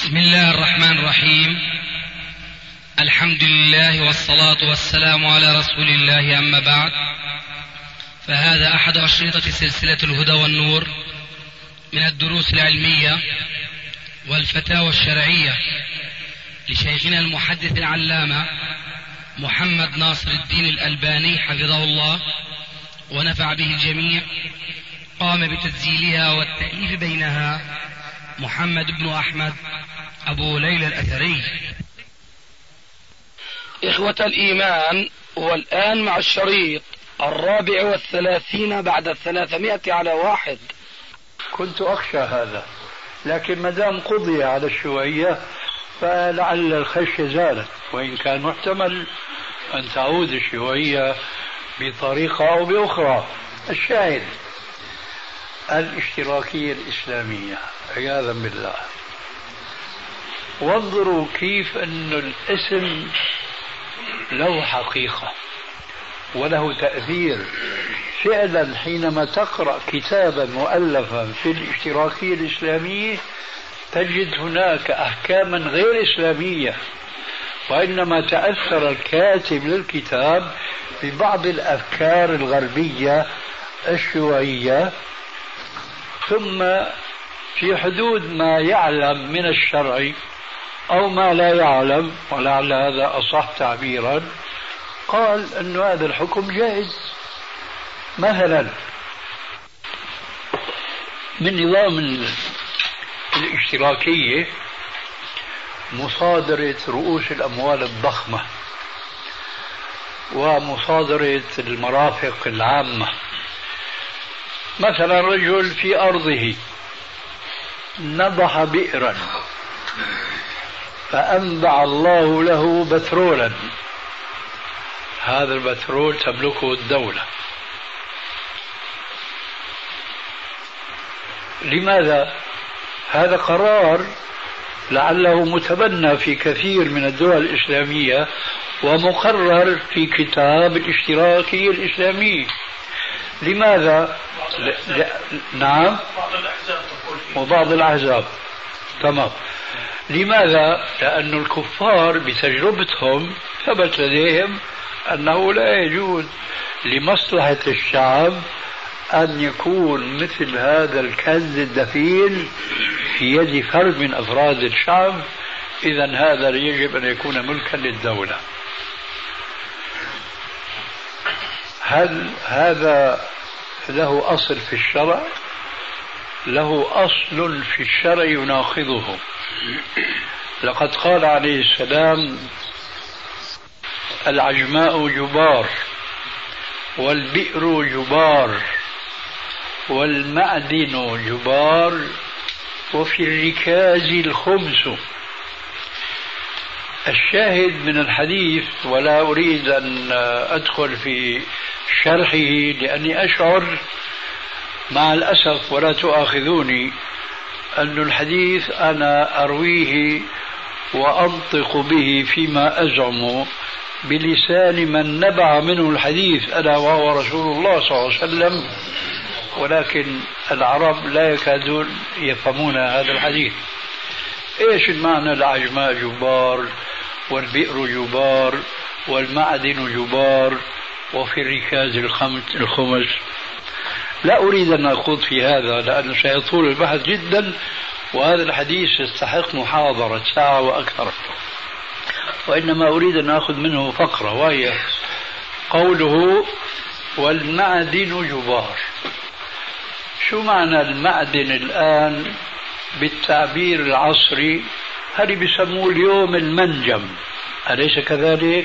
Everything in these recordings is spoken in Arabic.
بسم الله الرحمن الرحيم. الحمد لله والصلاة والسلام على رسول الله، أما بعد، فهذا أحد أشرطة سلسلة الهدى والنور من الدروس العلمية والفتاوى الشرعية لشيخنا المحدث العلامة محمد ناصر الدين الألباني حفظه الله ونفع به الجميع. قام بتسجيلها والتأليف بينها محمد بن أحمد أبو ليلى الأثري. إخوة الإيمان، والآن مع الشريط 34 بعد 300 على 1. كنت أخشى هذا، لكن ما دام قضي على الشيوعية فلعل الخشية زالت، وإن كان محتمل أن تعود الشيوعية بطريقة أو بأخرى. الشاهد الاشتراكية الإسلامية عياذا بالله. وانظروا كيف أن الاسم له حقيقة وله تأثير. فعلا حينما تقرأ كتابا مؤلفا في الاشتراكية الإسلامية تجد هناك أحكاما غير إسلامية، وإنما تأثر الكاتب للكتاب ببعض الأفكار الغربية الشيوعية، ثم في حدود ما يعلم من الشرع أو ما لا يعلم، ولعل هذا أصح تعبيرا، قال أن هذا الحكم جائز. مثلا من نظام الاشتراكية مصادرة رؤوس الأموال الضخمة ومصادرة المرافق العامة. مثلا رجل في أرضه نضح بئرا فأنبع الله له بترولا، هذا البترول تملكه الدولة. لماذا؟ هذا قرار لعله متبنى في كثير من الدول الإسلامية ومقرر في كتاب الاشتراكية الإسلامية. لماذا؟ نعم، وبعض الأحزاب. تمام. لماذا؟ لأن الكفار بتجربتهم ثبت لديهم أنه لا يجوز لمصلحة الشعب أن يكون مثل هذا الكنز الدفين في يد فرد من أفراد الشعب، إذن هذا يجب أن يكون ملكا للدولة. هل هذا له أصل في الشرع؟ له أصل في الشرع يناقضه. لقد قال عليه السلام: العجماء جبار، والبئر جبار، والمعدن جبار، وفي الركاز الخمس. الشاهد من الحديث، ولا أريد أن أدخل في شرحه لأني أشعر مع الأسف، ولا تؤاخذوني، أن الحديث أنا أرويه وأنطق به فيما أزعم بلسان من نبع منه الحديث ألا وهو رسول الله صلى الله عليه وسلم، ولكن العرب لا يكادون يفهمون هذا الحديث. إيش المعنى؟ العجماء جبار، والبئر جبار، والمعدن جبار، وفي الركاز الخمس. لا أريد أن أخوض في هذا لأنه سيطول البحث جدا، وهذا الحديث يستحق محاضرة ساعة وأكثر، وإنما أريد أن أخذ منه فقرة، وهي قوله: والمعدن جبار. شو معنى المعدن الآن بالتعبير العصري؟ هذه بيسموه اليوم المنجم، أليس كذلك؟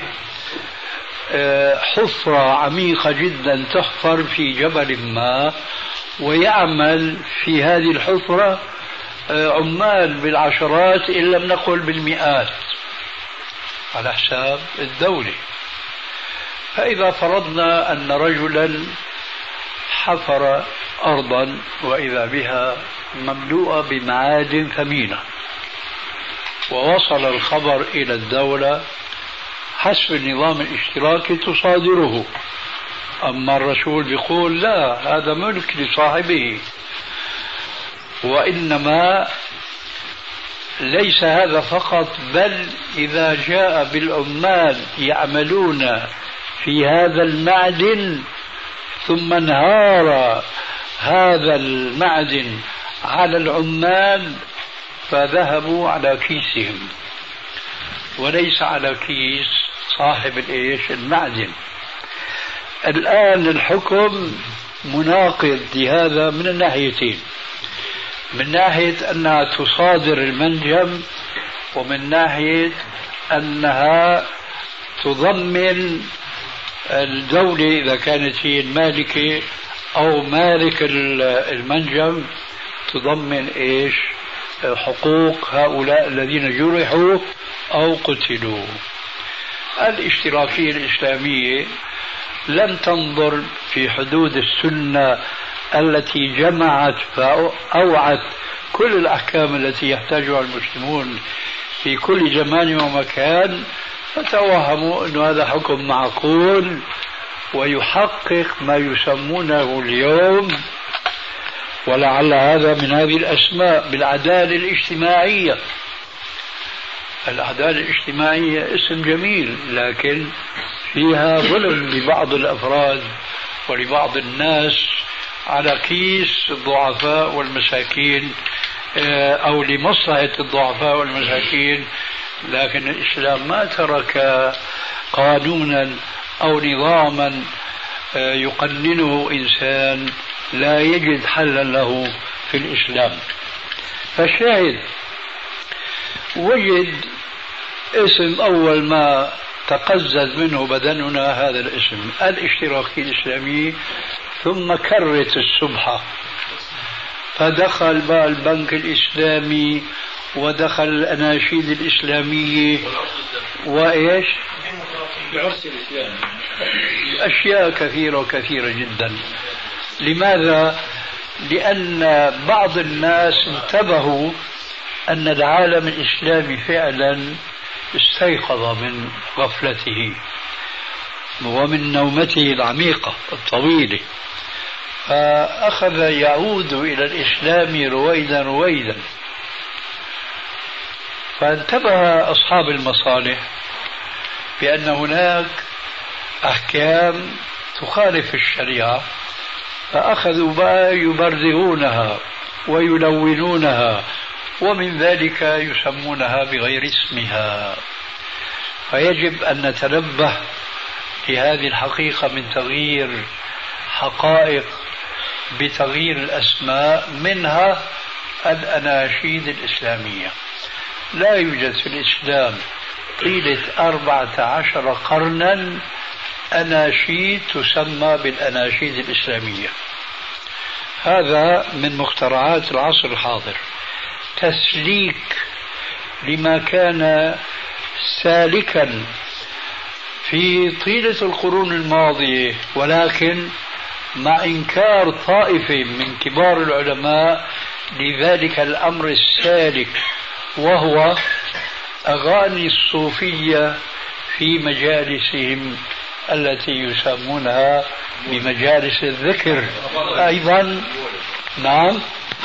حفرة عميقة جدا تحفر في جبل ما، ويعمل في هذه الحفرة عمال بالعشرات إن لم نقل بالمئات على حساب الدولة. فإذا فرضنا أن رجلا حفر أرضا وإذا بها مملوءة بمعادن ثمينة، ووصل الخبر إلى الدولة، حسب النظام الاشتراكي تصادره. أما الرسول بيقول لا، هذا ملك لصاحبه، وإنما ليس هذا فقط، بل إذا جاء بالعمال يعملون في هذا المعدن ثم انهار هذا المعدن على العمال فذهبوا على كيسهم وليس على كيس صاحب المعدن. الآن الحكم مناقض لهذا من الناحيتين، من ناحية أنها تصادر المنجم، ومن ناحية أنها تضمن الدولة إذا كانت هي المالكة أو مالك المنجم تضمن حقوق هؤلاء الذين جرحوا أو قتلوا. الاشتراكية الإسلامية لم تنظر في حدود السنة التي جمعت فأوعت كل الأحكام التي يحتاجها المسلمون في كل زمان ومكان، فتوهموا أن هذا حكم معقول ويحقق ما يسمونه اليوم، ولعل هذا من هذه الأسماء، بالعدالة الاجتماعية. العدالة الاجتماعية اسم جميل، لكن فيها ظلم لبعض الأفراد ولبعض الناس على كيس الضعفاء والمساكين، أو لمصلحة الضعفاء والمساكين. لكن الإسلام ما ترك قانونا أو نظاما يقننه إنسان لا يجد حلا له في الإسلام. فالشاهد وجد اسم أول ما تقزز منه بدننا هذا الاسم الاشتراكي الإسلامي، ثم كرت السبحة فدخل بقى البنك الإسلامي ودخل الأناشيد الإسلامية وإيش العرس الإسلامي، أشياء كثيرة وكثيرة جدا. لماذا؟ لأن بعض الناس انتبهوا أن العالم الإسلامي فعلا استيقظ من غفلته ومن نومته العميقة الطويلة، فأخذ يعود إلى الإسلام رويدا رويدا. فانتبه أصحاب المصالح بأن هناك أحكام تخالف الشريعة، فأخذوا بقى يبرزغونها ويلونونها، ومن ذلك يسمونها بغير اسمها. فيجب أن نتنبه لهذه الحقيقة من تغيير حقائق بتغيير الأسماء، منها الأناشيد الإسلامية. لا يوجد في الإسلام طيلة 14 قرنا أناشيد تسمى بالأناشيد الإسلامية. هذا من مخترعات العصر الحاضر، تسليك لما كان سالكا في طيلة القرون الماضية، ولكن مع إنكار طائفة من كبار العلماء لذلك الأمر السالك، وهو أغاني الصوفية في مجالسهم التي يسمونها بمجالس الذكر. أيضا نعم،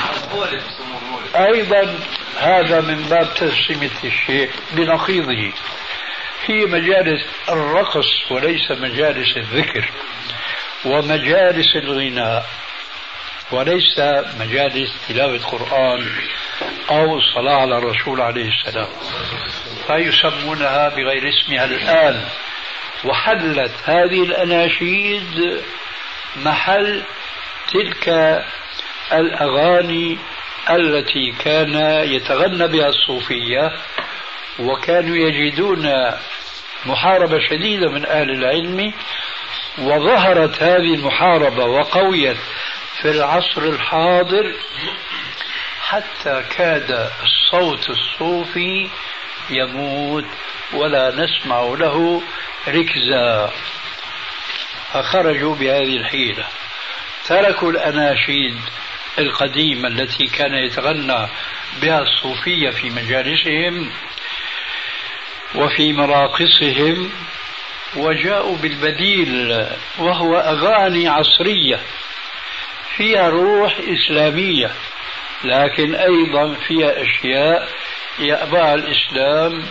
أيضا هذا من باب تسمية الشيء بنقيضه، هي مجالس الرقص وليس مجالس الذكر ومجالس الغناء، وليس مجالس تلاوة قرآن أو الصلاة على الرسول عليه السلام، فيسمونها بغير اسمها الآن. وحلت هذه الأناشيد محل تلك الأغاني التي كان يتغنى بها الصوفية، وكانوا يجدون محاربة شديدة من أهل العلم، وظهرت هذه المحاربة وقويت في العصر الحاضر حتى كاد الصوت الصوفي يموت ولا نسمع له ركزا. فخرجوا بهذه الحيلة، تركوا الأناشيد القديمة التي كان يتغنى بها الصوفية في مجالسهم وفي مراقصهم، وجاءوا بالبديل، وهو أغاني عصرية فيها روح إسلامية، لكن أيضا فيها أشياء يأبى الإسلام.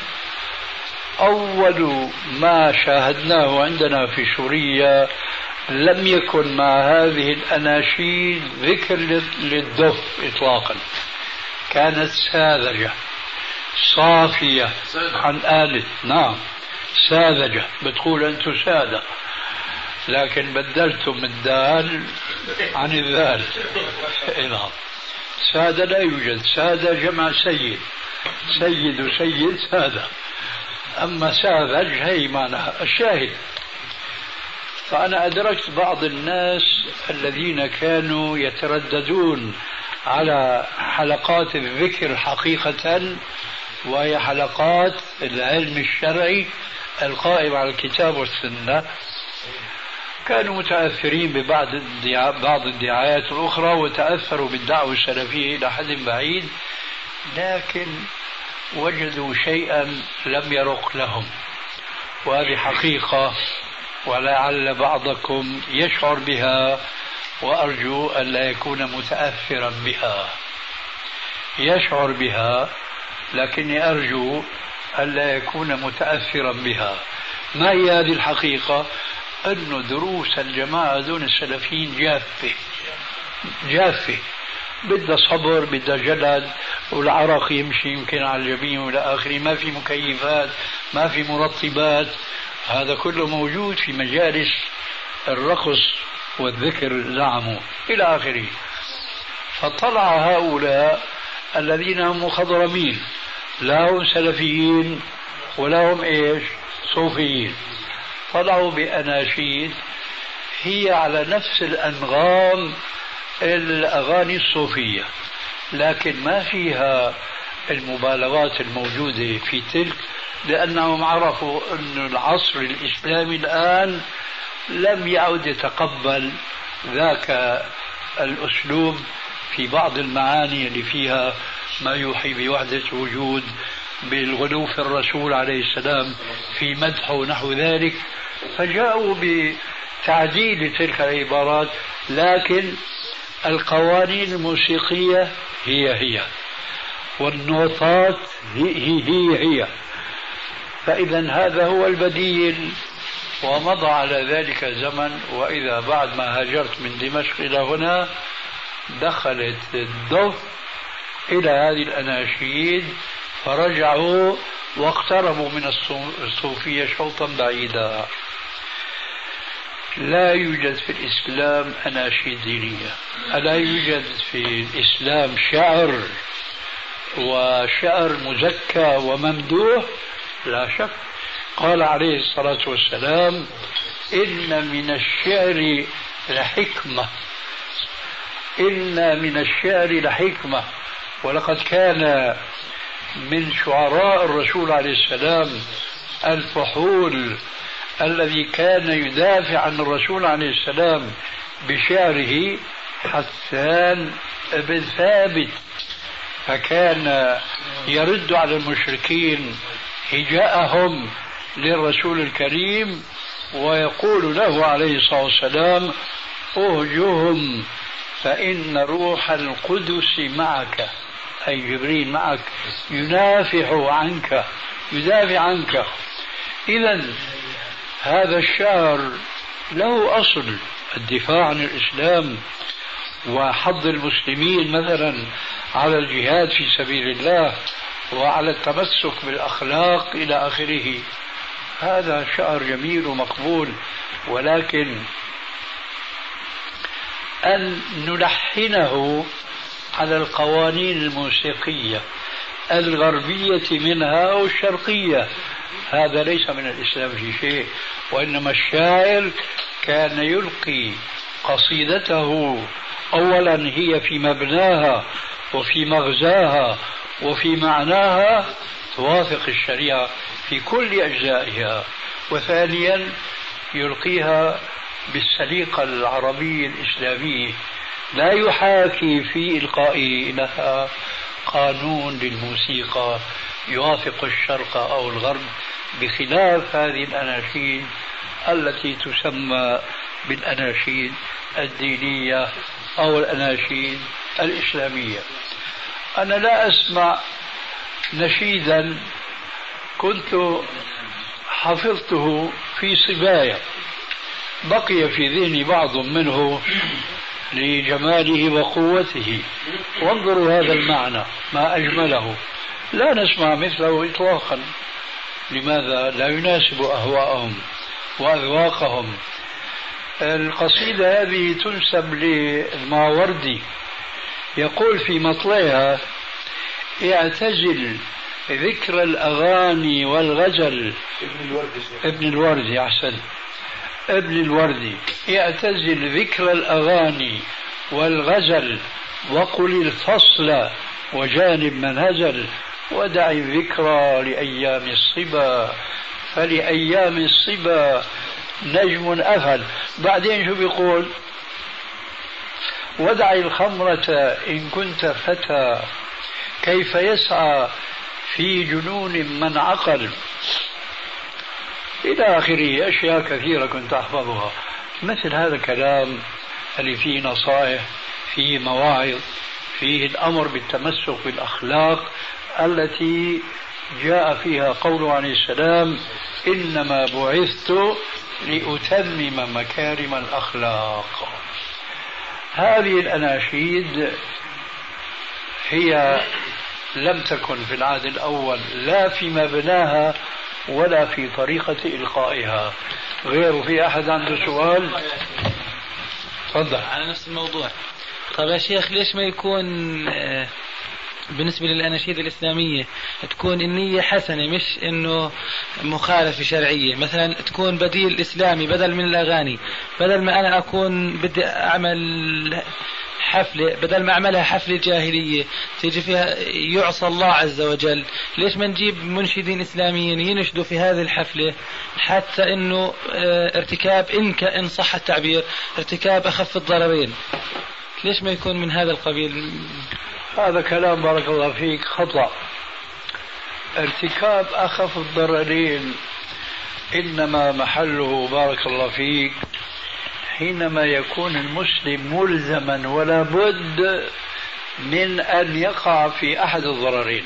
أول ما شاهدناه عندنا في سوريا لم يكن مع هذه الأناشيد ذكر للدف إطلاقا، كانت ساذجة صافية عن آلة. نعم ساذجة، بتقول أنتم سادة، لكن بدلتم الدال عن الذال. نعم سادة لا يوجد، سادة جمع سيد، سيد وسيد سادة، أما ساذج هي معناها الشاهد. فأنا أدركت بعض الناس الذين كانوا يترددون على حلقات الذكر حقيقة، وهي حلقات العلم الشرعي القائم على الكتاب والسنة، كانوا متأثرين بعض الدعايات الأخرى وتأثروا بالدعوة السلفية إلى حد بعيد، لكن وجدوا شيئا لم يرق لهم، وهذه حقيقة ولعل بعضكم يشعر بها، وأرجو أن لا يكون متأثرا بها. يشعر بها لكني أرجو أن لا يكون متأثرا بها. ما هي هذه الحقيقة؟ أن دروس الجماعة دون السلفيين جافة، بدها صبر، بدها جلد، والعرق يمشي يمكن على الجبين والى اخره، ما في مكيفات، ما في مرطبات، هذا كله موجود في مجالس الرقص والذكر زعموا الى اخره. فطلع هؤلاء الذين هم مخضرمين، لا هم سلفيين ولا هم ايش صوفيين، طلعوا بأناشيد هي على نفس الأنغام الأغاني الصوفية، لكن ما فيها المبالغات الموجودة في تلك، لأنهم عرفوا أن العصر الإسلامي الآن لم يعد يتقبل ذاك الأسلوب في بعض المعاني اللي فيها ما يوحي بوحدة وجود، بالغلو في الرسول عليه السلام في مدحه ونحو ذلك، فجاءوا بتعديل تلك العبارات، لكن القوانين الموسيقية هي والنوتات هي. فإذا هذا هو البديل، ومضى على ذلك زمن، وإذا بعد ما هاجرت من دمشق إلى هنا دخلت الدف إلى هذه الأناشيد، فرجعوا واقتربوا من الصوفية شوطا بعيدا. لا يوجد في الإسلام أناشيد دينية، ألا يوجد في الإسلام شعر وشعر مزكى وممدوح؟ لا شك. قال عليه الصلاة والسلام: إن من الشعر لحكمة، إن من الشعر لحكمة. ولقد كان من شعراء الرسول عليه السلام الفحول الذي كان يدافع عن الرسول عليه السلام بشعره حسان بن ثابت، فكان يرد على المشركين هجاءهم للرسول الكريم ويقول له عليه الصلاة والسلام: أهجهم فإن روح القدس معك، أي جبريل معك يدافع عنك. إذن هذا الشعر له أصل الدفاع عن الإسلام وحض المسلمين مثلا على الجهاد في سبيل الله وعلى التمسك بالأخلاق إلى آخره. هذا شعر جميل ومقبول، ولكن أن نلحنه على القوانين الموسيقية الغربية منها والشرقية، هذا ليس من الإسلام في شيء. وإنما الشاعر كان يلقي قصيدته أولا هي في مبناها وفي مغزاها وفي معناها توافق الشريعة في كل أجزائها، وثانيا يلقيها بالسليقة العربية الإسلامية، لا يحاكي في إلقائه لها قانون للموسيقى يوافق الشرق أو الغرب، بخلاف هذه الأناشيد التي تسمى بالأناشيد الدينية أو الأناشيد الإسلامية. أنا لا أسمع نشيدا كنت حفظته في صبايا، بقي في ذهني بعض منه لجماله وقوته. وانظروا هذا المعنى ما أجمله، لا نسمع مثله إطلاقا. لماذا؟ لا يناسب أهواءهم وأذواقهم. القصيدة هذه تنسب للماوردي، يقول في مطلعها: اعتزل ذكر الأغاني والغزل. ابن الوردي، أحسن، ابن الوردي. اعتزل ذكر الأغاني والغزل وقل الفصل وجانب من هزل، ودع الذكرى لأيام الصبا فلأيام الصبا نجم أفل. بعدين شو بيقول؟ ودع الخمرة إن كنت فتى كيف يسعى في جنون من عقل، إلى آخره. أشياء كثيرة كنت أحفظها. مثل هذا الكلام اللي فيه نصائح، فيه مواعظ، فيه الأمر بالتمسك بالأخلاق التي جاء فيها قوله عليه السلام: إنما بعثت لأتمم مكارم الأخلاق. هذه الأناشيد هي لم تكن في العهد الأول لا في مبناها ولا في طريقة إلقائها. غير في أحد عنده سؤال؟ تفضل. على نفس الموضوع. طيب يا شيخ، ليش ما يكون بالنسبة للأناشيد الإسلامية تكون النية حسنة، مش إنه مخالفة شرعية؟ مثلا تكون بديل إسلامي بدل من الأغاني، بدل ما أنا أكون بدي أعمل حفلة، بدل ما أعملها حفلة جاهلية تيجي فيها يعصى الله عز وجل، ليش ما نجيب منشدين إسلاميين ينشدوا في هذه الحفلة حتى إنه ارتكاب، إن صح التعبير، ارتكاب أخف الضررين؟ ليش ما يكون من هذا القبيل؟ هذا كلام بارك الله فيك خطأ. ارتكاب أخف الضررين إنما محله بارك الله فيك حينما يكون المسلم ملزما ولا بد من أن يقع في أحد الضررين.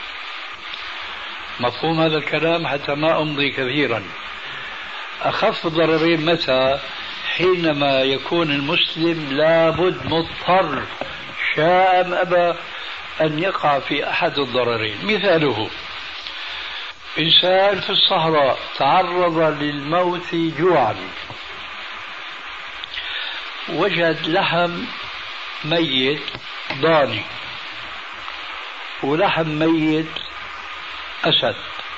مفهوم هذا الكلام حتى ما أمضي كثيرا. أخف الضررين متى؟ حينما يكون المسلم لابد مضطر شاء أم أبى أن يقع في أحد الضررين. مثاله: إنسان في الصحراء تعرض للموت جوعا، وجد لحم ميت ضاني ولحم ميت أسد.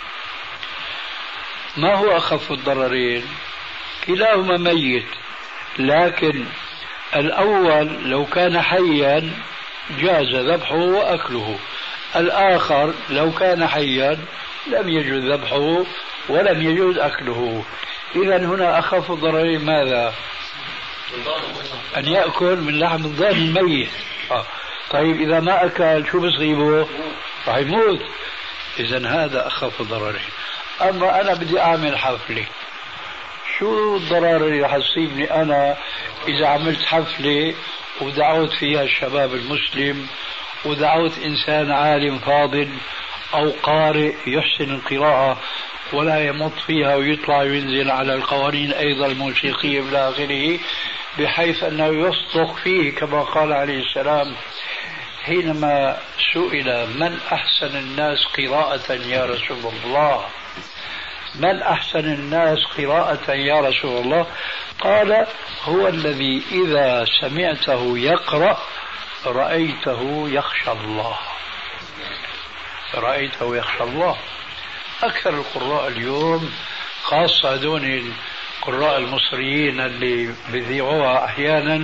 ما هو أخف الضررين؟ كلاهما ميت، لكن الأول لو كان حيا جاز ذبحه وأكله، الآخر لو كان حيا لم يجوز ذبحه ولم يجوز أكله. إذا هنا أخف الضررين ماذا؟ أن يأكل من لحم الضاني الميت. طيب إذا ما أكل شو بصيبه؟ راح يموت. إذا هذا أخف الضررين. أما أنا بدي أعمل حفلة، شو الضرر اللي راح تصيبني أنا إذا عملت حفلة ودعوت فيها الشباب المسلم ودعوت إنسان عالم فاضل أو قارئ يحسن القراءة ولا يمط فيها ويطلع وينزل على القوانين أيضا الموسيقية إلى آخره، بحيث أنه يصدق فيه كما قال عليه السلام حينما سئل: من أحسن الناس قراءة يا رسول الله؟ من أحسن الناس قراءة يا رسول الله؟ قال: هو الذي إذا سمعته يقرأ رأيته يخشى الله. رأيته يخشى الله. أكثر القراء اليوم، خاصة دون القراء المصريين اللي بيذيعوها أحيانا،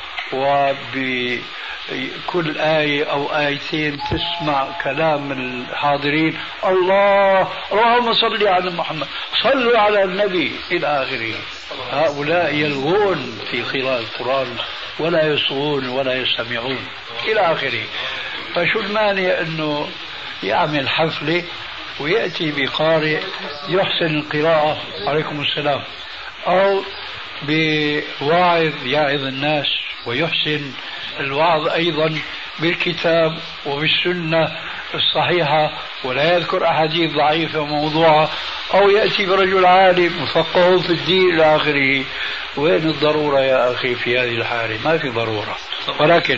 وبكل آية أو آيتين تسمع كلام الحاضرين: الله، اللهم صل على محمد، صلوا على النبي، إلى آخره. هؤلاء يلغون في قراءة القرآن ولا يصغون ولا يستمعون إلى آخره. فشو المانع أنه يعمل حفلة ويأتي بقارئ يحسن القراءة، عليكم السلام، أو بواعظ يعظ الناس ويحسن الوعظ أيضا بالكتاب وبالسنة الصحيحة ولا يذكر أحاديث ضعيفة وموضوعة، أو يأتي برجل عالم مفقه في الدين إلى آخره. وين الضرورة يا أخي في هذه الحالة؟ ما في ضرورة. ولكن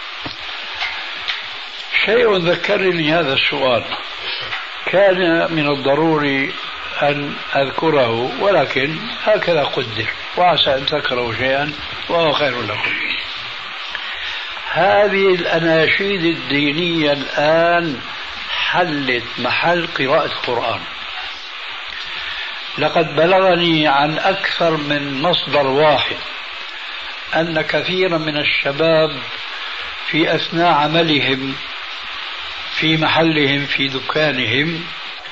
شيء ذكرني هذا السؤال، كان من الضروري أن أذكره، ولكن هكذا قدر، وعسى أن تكرهوا شيئا وهو خير لكم. هذه الأناشيد الدينية الآن حلت محل قراءة القرآن. لقد بلغني عن أكثر من مصدر واحد أن كثيرا من الشباب في أثناء عملهم في محلهم في دكانهم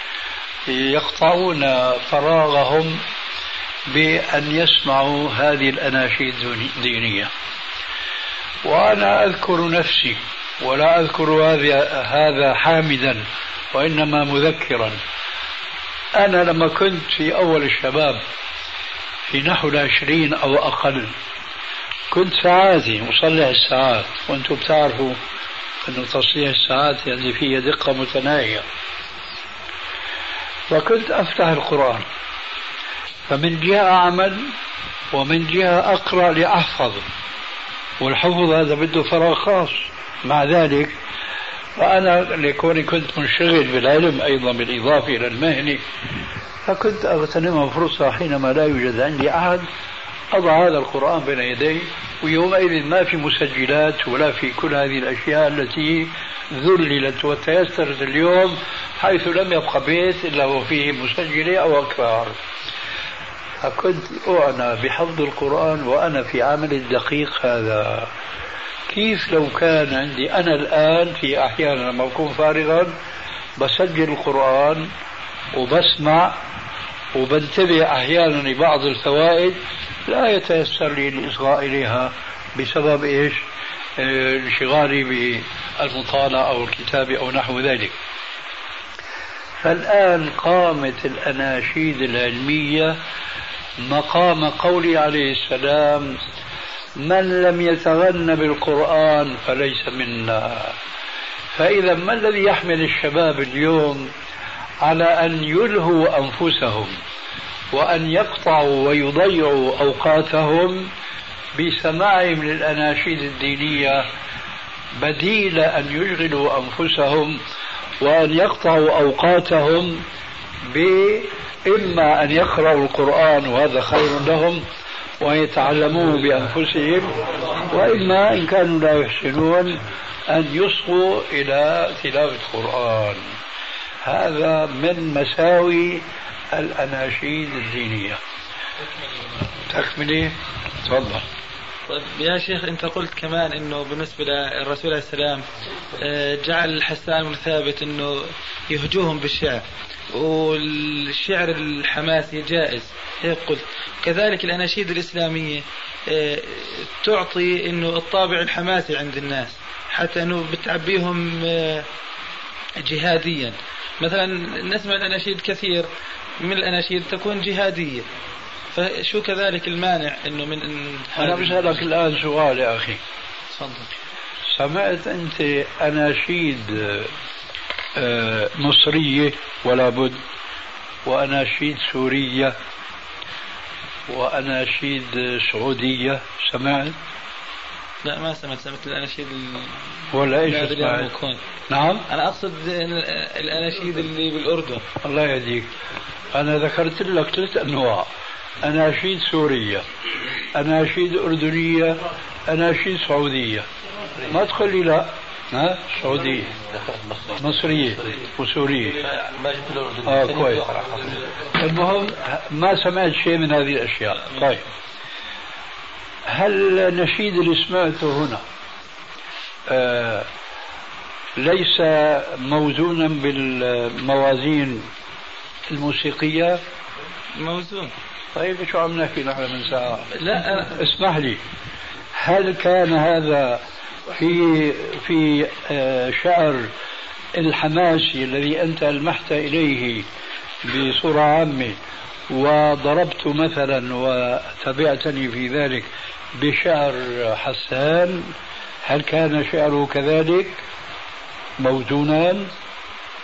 يقطعون فراغهم بأن يسمعوا هذه الأناشيد الدينية. وأنا أذكر نفسي ولا أذكر هذا حامدا وإنما مذكرا. أنا لما كنت في أول الشباب في نحو 20 أو أقل، كنت ساعاتي أصلح الساعات، وأنتم بتعرفوا أن تصليح الساعات يعني فيه دقة متناهية. وكنت أفتح القرآن، فمن جهة أعمل ومن جهة أقرأ لأحفظ، والحفظ هذا بده فراغ خاص. مع ذلك فأنا لكوني كنت منشغل بالعلم أيضا بالإضافة إلى المهنة، فكنت أغتنمها فرصة حينما لا يوجد عندي أحد أضع هذا القرآن بين يدي. ويومئذ ما في مسجلات ولا في كل هذه الأشياء التي ذللت وتيسرت اليوم، حيث لم يبقى بيت إلا وفيه مسجلة أو أكثر. فكنت أعنى بحفظ القرآن وأنا في عمل الدقيق هذا. كيف لو كان عندي أنا الآن في أحيانا لما أكون فارغا بسجل القرآن وبسمع وبنتبه أحيانا لبعض الفوائد لا يتيسر لي الإصغاء إليها بسبب إيش؟ انشغالي بالمطالعة أو الكتابة أو نحو ذلك. فالآن قامت الأناشيد العلمية مقام قولي عليه السلام: من لم يتغن بالقرآن فليس منا. فإذا ما الذي يحمل الشباب اليوم على أن يلهوا أنفسهم وأن يقطعوا ويضيعوا أوقاتهم بسماعهم للأناشيد الدينية، بديل أن يشغلوا أنفسهم وأن يقطعوا أوقاتهم بإما أن يقرأوا القرآن وهذا خير لهم ويتعلموه بأنفسهم، وإما إن كانوا لا يحسنون أن يصغوا إلى تلاوة القرآن. هذا من مساوي الأناشيد الدينية. تكملي؟ تفضل. طيب يا شيخ، أنت قلت كمان أنه بالنسبة للرسول عليه السلام جعل حسان بن ثابت أنه يهجوهم بالشعر، والشعر الحماسي جائز هيك قلت. كذلك الأناشيد الإسلامية تعطي أنه الطابع الحماسي عند الناس، حتى أنه بتعبيهم جهاديا. مثلا نسمع الأناشيد كثير من الأناشيد تكون جهادية، فشو كذلك المانع أنه من أنا بسألك الآن سؤال يا أخي. صدق. سمعت أنت أناشيد مصرية ولا بد، وأناشيد سورية، وأناشيد سعودية؟ سمعت؟ لا ما سمعت الأناشيد ولا إيش سمعت؟ نعم أنا أقصد الأناشيد اللي بالأردن. الله يهديك، أنا ذكرت لك 3 أنواع: أناشيد سورية، أناشيد أردنية، أناشيد سعودية. ما تقول لي لا. ها؟ سعودية، مصرية وسورية. كويس. المهم ما سمعت شيء من هذه الأشياء. طيب، هل النشيد اللي سمعته هنا ليس موزونا بالموازين الموسيقية؟ موزون. طيب شو عم نحكي نحن من ساعة؟ لا اسمح لي، هل كان هذا في شعر الحماسي الذي أنت ألمحت إليه بصورة عامة وضربت مثلا وتبعتني في ذلك بشعر حسان، هل كان شعره كذلك موزونا؟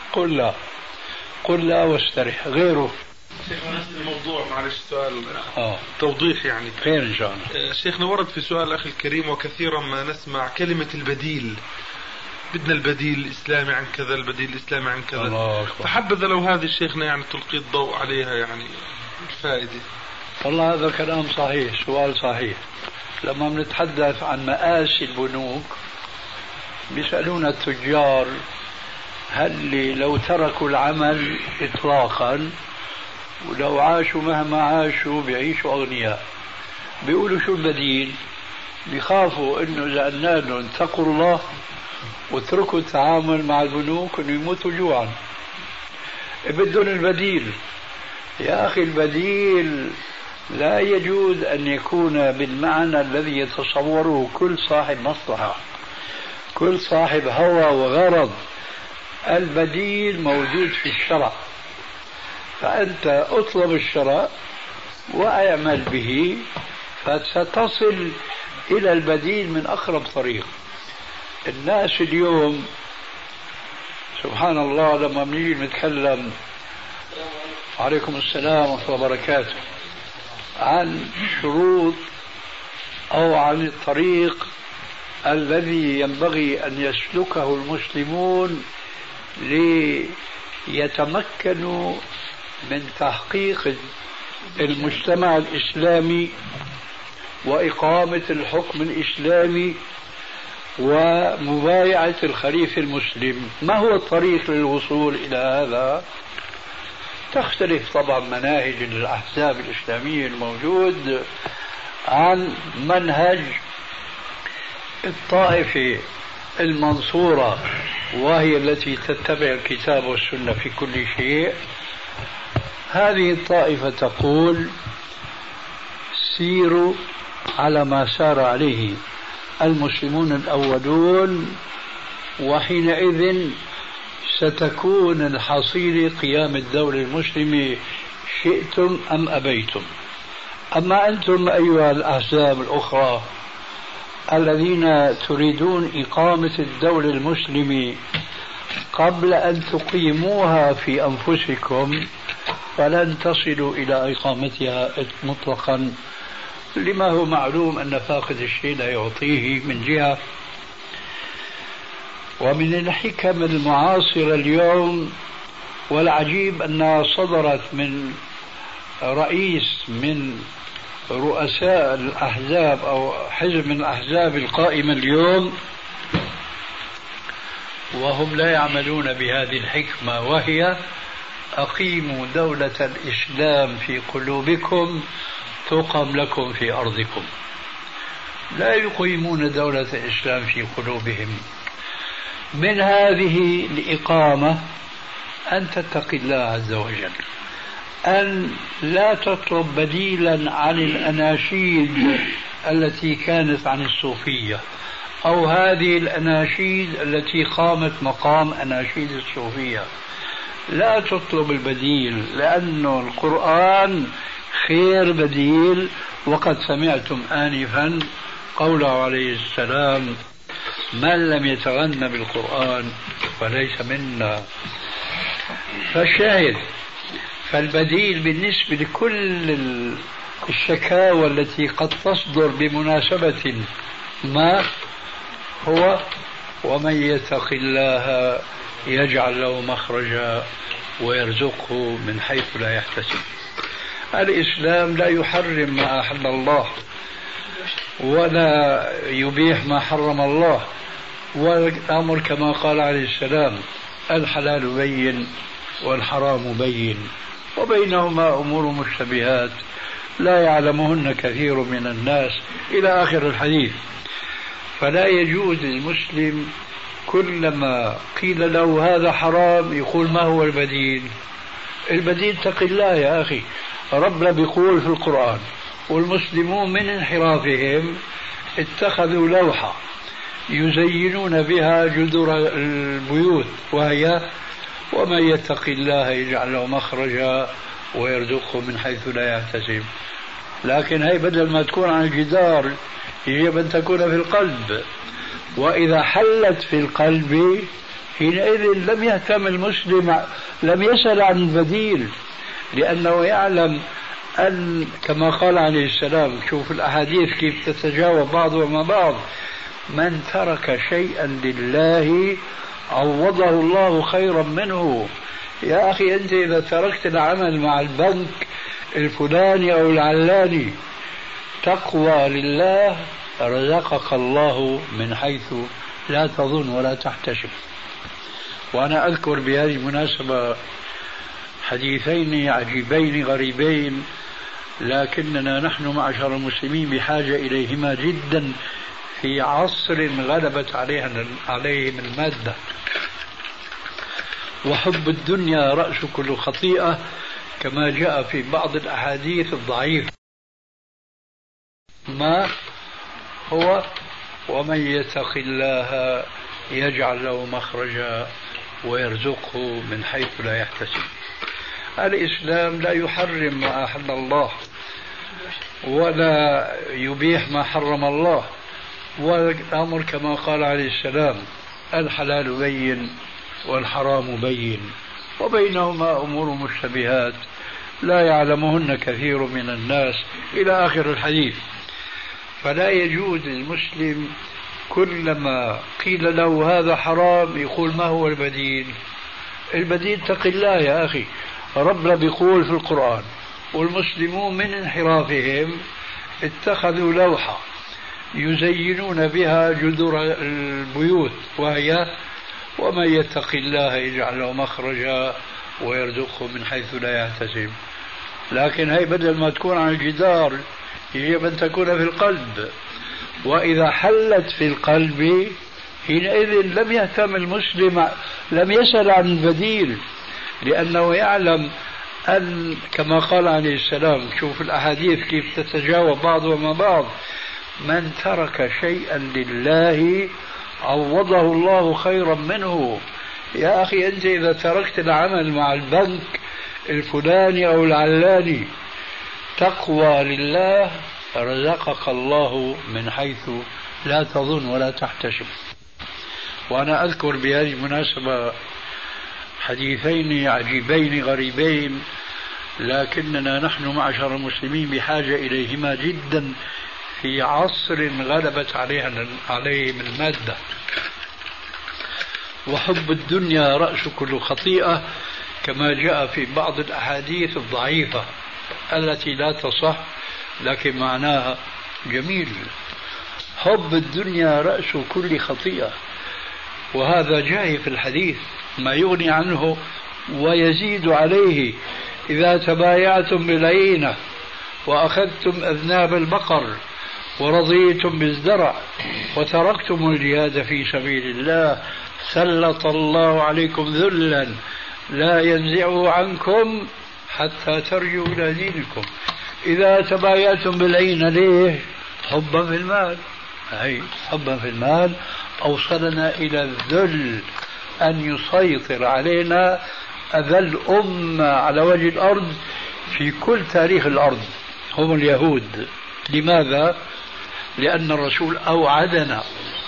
قل لا واسترح. غيره شيخنا نفس الموضوع، معلش سؤال توضيح يعني. خير إن شاء الله. شيخنا ورد في سؤال أخي الكريم وكثيرا ما نسمع كلمة البديل، بدنا البديل الإسلامي عن كذا، البديل الإسلامي عن كذا، فحبذا لو هذه الشيخنا يعني تلقي الضوء عليها يعني الفائدة. والله هذا كلام صحيح، سؤال صحيح. لما بنتحدث عن مآسي البنوك بيسألون التجار هل لو تركوا العمل إطلاقا ولو عاشوا مهما عاشوا بيعيشوا أغنياء، بيقولوا شو البديل؟ بيخافوا إنه إذا قلنا لهم اتقوا الله واتركوا التعامل مع البنوك إنه يموتوا جوعا. بدهم البديل. يا أخي البديل لا يجوز أن يكون بالمعنى الذي يتصوره كل صاحب مصلحة، كل صاحب هوى وغرض. البديل موجود في الشرع، فأنت اطلب الشرع واعمل به فستصل إلى البديل من أقرب طريق. الناس اليوم سبحان الله لما بنيجي نتكلم عليكم السلام ورحمة الله وبركاته عن شروط أو عن الطريق الذي ينبغي أن يسلكه المسلمون ليتمكنوا من تحقيق المجتمع الإسلامي وإقامة الحكم الإسلامي ومبايعة الخليفة المسلم، ما هو الطريق للوصول إلى هذا؟ تختلف طبعا مناهج الأحزاب الإسلامية الموجود عن منهج الطائفة المنصورة وهي التي تتبع الكتاب والسنة في كل شيء. هذه الطائفة تقول سيروا على ما سار عليه المسلمون الأولون وحينئذ ستكون الحصيلة قيام الدولة المسلمة شئتم أم أبيتم. أما أنتم أيها الأحزاب الأخرى الذين تريدون إقامة الدولة المسلمة قبل أن تقيموها في أنفسكم فلن تصلوا إلى إقامتها مطلقا، لما هو معلوم أن فاقد الشيء لا يعطيه من جهة. ومن الحكم المعاصرة اليوم والعجيب أنها صدرت من رئيس من رؤساء الأحزاب أو حزب من الأحزاب القائمة اليوم وهم لا يعملون بهذه الحكمة، وهي أقيموا دولة الإسلام في قلوبكم تقم لكم في أرضكم. لا يقيمون دولة الإسلام في قلوبهم. من هذه الإقامة أن تتقي الله عز وجل، أن لا تطلب بديلا عن الأناشيد التي كانت عن الصوفية أو هذه الأناشيد التي قامت مقام أناشيد الصوفية. لا تطلب البديل، لأن القرآن خير بديل. وقد سمعتم آنفا قوله عليه السلام من لم يتغنى بالقرآن فليس منا. فالشاهد فالبديل بالنسبة لكل الشكاوى التي قد تصدر بمناسبة ما هو ومن يتق الله يجعل له مخرجا ويرزقه من حيث لا يحتسب. الإسلام لا يحرم ما أحل الله ولا يبيح ما حرم الله، والأمر كما قال عليه السلام الحلال بين والحرام بين وبينهما أمور مشتبهات لا يعلمهن كثير من الناس إلى آخر الحديث. فلا يجوز للمسلم كلما قيل له هذا حرام يقول ما هو البديل؟ البديل تقي الله يا أخي. ربنا بيقول في القرآن والمسلمون من انحرافهم اتخذوا لوحة يزينون بها جدر البيوت وهي ومن يتق الله يجعل له مخرجا ويرزقه من حيث لا يحتسب. لكن هي بدل ما تكون عن الجدار يجب أن تكون في القلب، وإذا حلت في القلب حينئذ لم يهتم المسلم، لم يسأل عن البديل، لأنه يعلم أن كما قال عليه السلام، شوف الأحاديث كيف تتجاوب بعضها مع بعض، من ترك شيئا لله عوضه الله خيرا منه. يا أخي أنت إذا تركت العمل مع البنك الفلاني أو العلاني تقوى لله رزقك الله من حيث لا تظن ولا تحتسب. وأنا أذكر بهذه المناسبة حديثين عجيبين غريبين، لكننا نحن معشر المسلمين بحاجة إليهما جدا في عصر غلبت عليهم المادة. وحب الدنيا رأس كل خطيئة، كما جاء في بعض الأحاديث الضعيفة. ما هو ومن يتق الله يجعل له مخرجا ويرزقه من حيث لا يحتسب. الإسلام لا يحرم ما أحل الله ولا يبيح ما حرم الله، والأمر كما قال عليه السلام الحلال بين والحرام بين وبينهما أمور مشتبهات لا يعلمهن كثير من الناس إلى آخر الحديث. فلا يجوز للمسلم كلما قيل له هذا حرام يقول ما هو البديل؟ البديل اتق الله يا أخي. ربنا بيقول في القرآن والمسلمون من انحرافهم اتخذوا لوحة يزينون بها جذور البيوت، وهي ومن يتق الله يجعل له مخرجا ويرزقه من حيث لا يحتسب. لكن هي بدل ما تكون على الجدار يجب أن تكون في القلب، وإذا حلت في القلب حينئذ لم يهتم المسلم، لم يسأل عن البديل، لأنه يعلم أن كما قال عليه السلام، شوف الأحاديث كيف تتجاوب بعضها مع بعض، من ترك شيئا لله عوضه الله خيرا منه. يا أخي أنت إذا تركت العمل مع البنك الفلاني أو العلاني تقوى لله رزقك الله من حيث لا تظن ولا تحتسب. وأنا أذكر بهذه المناسبة حديثين عجيبين غريبين، لكننا نحن معشر المسلمين بحاجة إليهما جدا في عصر غلبت عليهم المادة. وحب الدنيا رأس كل خطيئة، كما جاء في بعض الأحاديث الضعيفة التي لا تصح لكن معناها جميل. حب الدنيا رأس كل خطيئة، وهذا جاء في الحديث ما يغني عنه ويزيد عليه. إذا تبايعتم بالعينة وأخذتم أذناب البقر ورضيتم بالزرع وتركتم الجهاد في سبيل الله سلط الله عليكم ذلا لا ينزعه عنكم حتى ترجعوا إلى دينكم. إذا تبايعتم بالعين ليه؟ حبا في المال. أي حبا في المال أوصلنا إلى الذل، أن يسيطر علينا أذل أمة على وجه الأرض في كل تاريخ الأرض هم اليهود. لماذا؟ لأن الرسول أوعدنا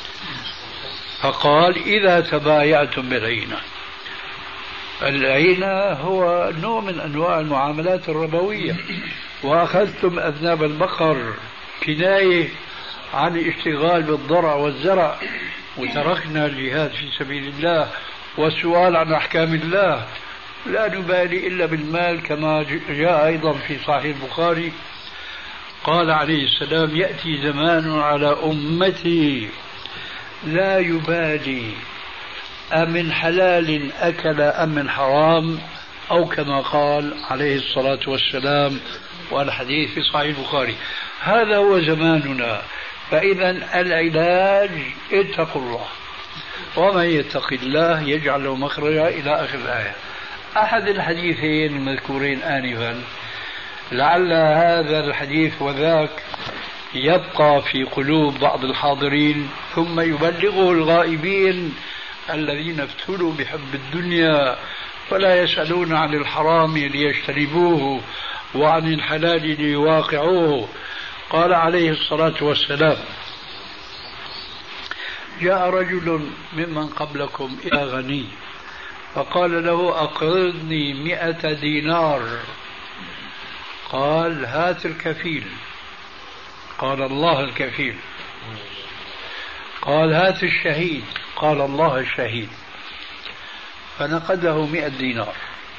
فقال إذا تبايعتم بالعينة. العينة هو نوع من أنواع المعاملات الربوية. وأخذتم أذناب البقر كناية عن الاشتغال بالضرع والزرع، وتركنا الجهاد في سبيل الله والسؤال عن أحكام الله. لا نبالي إلا بالمال، كما جاء أيضا في صحيح البخاري قال عليه السلام يأتي زمان على أمتي لا يبالي أمن حلال أكل أم من حرام، أو كما قال عليه الصلاة والسلام، والحديث في صحيح البخاري. هذا هو زماننا. فإذا العلاج اتقوا الله، ومن يتق الله يجعل له مخرجا إلى آخر الآية. أحد الحديثين المذكورين آنفا لعل هذا الحديث وذاك يبقى في قلوب بعض الحاضرين ثم يبلغه الغائبين الذين ابتلوا بحب الدنيا فلا يسألون عن الحرام ليجتنبوه وعن الحلال ليواقعوه. قال عليه الصلاة والسلام جاء رجل ممن قبلكم إلى غني فقال له أقرضني 100 دينار. قال هات الكفيل. قال الله الكفيل. قال هات الشهيد. قال الله الشهيد. فنقده 100 دينار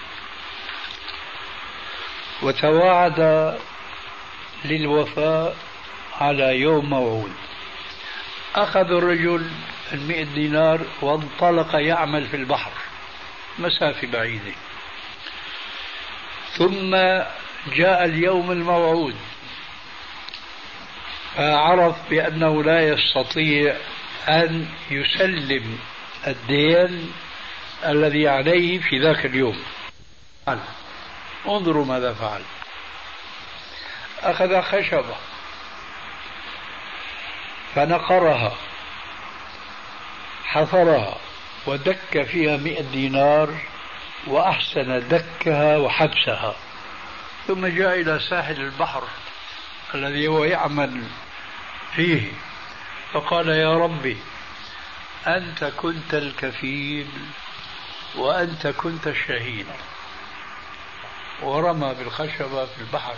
وتواعد للوفاء على يوم موعود. أخذ الرجل 100 دينار وانطلق يعمل في البحر مسافة بعيدة. ثم جاء اليوم الموعود فعرف بأنه لا يستطيع أن يسلم الدين الذي عليه في ذاك اليوم. انظروا ماذا فعل. أخذ خشبة فنقرها حفرها ودك فيها 100 دينار وأحسن دكها وحبسها. ثم جاء إلى ساحل البحر الذي هو يعمل فيه فقال يا ربي أنت كنت الكفيل وأنت كنت الشهيد، ورمى بالخشبة في البحر.